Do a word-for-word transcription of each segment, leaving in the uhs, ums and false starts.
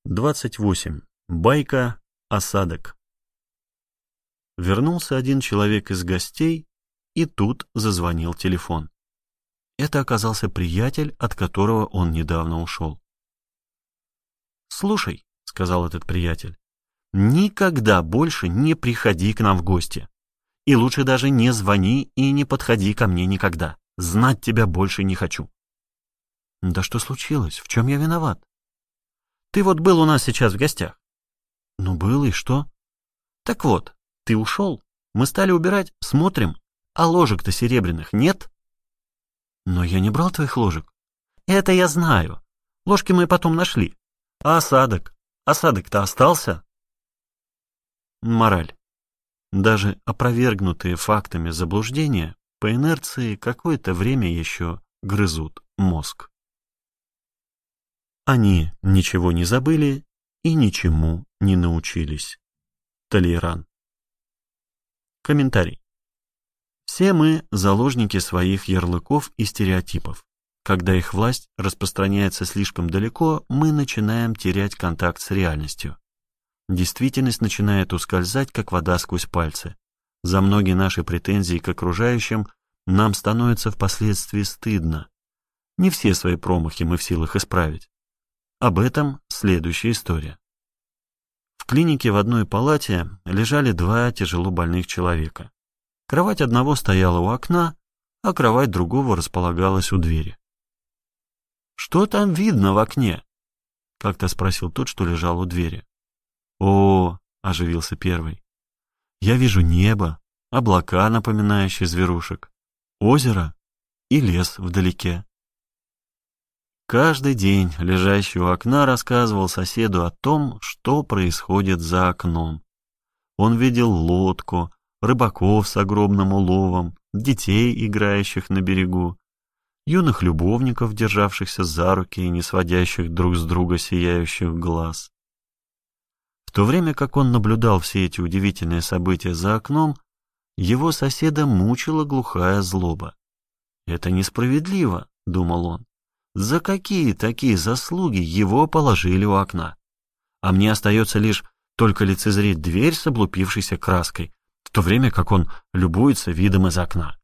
двадцать восемь. Байка «Осадок». Вернулся один человек из гостей, и тут зазвонил телефон. Это оказался приятель, от которого он недавно ушел. «Слушай», — сказал этот приятель, — «никогда больше не приходи к нам в гости. И лучше даже не звони и не подходи ко мне никогда. Знать тебя больше не хочу». «Да что случилось? В чем я виноват?» «Ты вот был у нас сейчас в гостях». «Ну, был, и что?» «Так вот, ты ушел, мы стали убирать, смотрим, а ложек-то серебряных нет». «Но я не брал твоих ложек». «Это я знаю. Ложки мы потом нашли. А осадок? Осадок-то остался?» Мораль. Даже опровергнутые фактами заблуждения по инерции какое-то время еще грызут мозг. Они ничего не забыли и ничему не научились. Толейран. Комментарий. Все мы заложники своих ярлыков и стереотипов. Когда их власть распространяется слишком далеко, мы начинаем терять контакт с реальностью. Действительность начинает ускользать, как вода сквозь пальцы. За многие наши претензии к окружающим нам становится впоследствии стыдно. Не все свои промахи мы в силах исправить. Об этом следующая история. В клинике в одной палате лежали два тяжело больных человека. Кровать одного стояла у окна, а кровать другого располагалась у двери. «Что там видно в окне?» — как-то спросил тот, что лежал у двери. «О, — оживился первый, — я вижу небо, облака, напоминающие зверушек, озеро и лес вдалеке». Каждый день лежащий у окна рассказывал соседу о том, что происходит за окном. Он видел лодку, рыбаков с огромным уловом, детей, играющих на берегу, юных любовников, державшихся за руки и не сводящих друг с друга сияющих глаз. В то время как он наблюдал все эти удивительные события за окном, его соседа мучила глухая злоба. «Это несправедливо», — думал он. «За какие такие заслуги его положили у окна? А мне остается лишь только лицезреть дверь с облупившейся краской, в то время как он любуется видом из окна».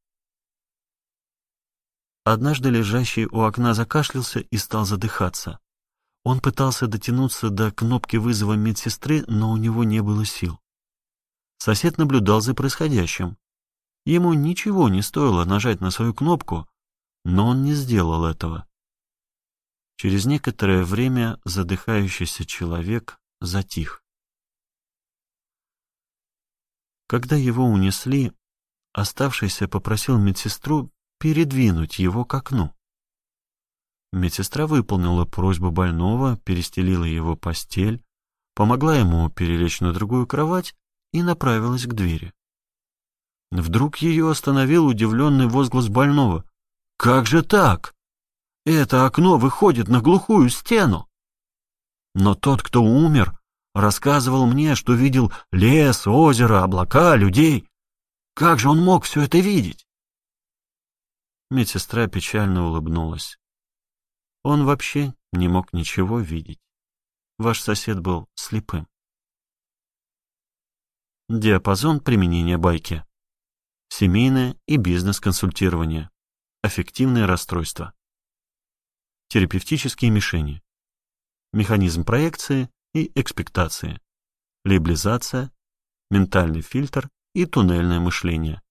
Однажды лежащий у окна закашлялся и стал задыхаться. Он пытался дотянуться до кнопки вызова медсестры, но у него не было сил. Сосед наблюдал за происходящим. Ему ничего не стоило нажать на свою кнопку, но он не сделал этого. Через некоторое время задыхающийся человек затих. Когда его унесли, оставшийся попросил медсестру передвинуть его к окну. Медсестра выполнила просьбу больного, перестелила его постель, помогла ему перелечь на другую кровать и направилась к двери. Вдруг ее остановил удивленный возглас больного. «Как же так? Это окно выходит на глухую стену!» Но тот, кто умер, рассказывал мне, что видел лес, озеро, облака, людей. Как же он мог все это видеть? Медсестра печально улыбнулась. Он вообще не мог ничего видеть. Ваш сосед был слепым. Диапазон применения байки. Семейное и бизнес-консультирование. Аффективные расстройства. Терапевтические мишени. Механизм проекции и экспектации. Лейблизация, ментальный фильтр и туннельное мышление.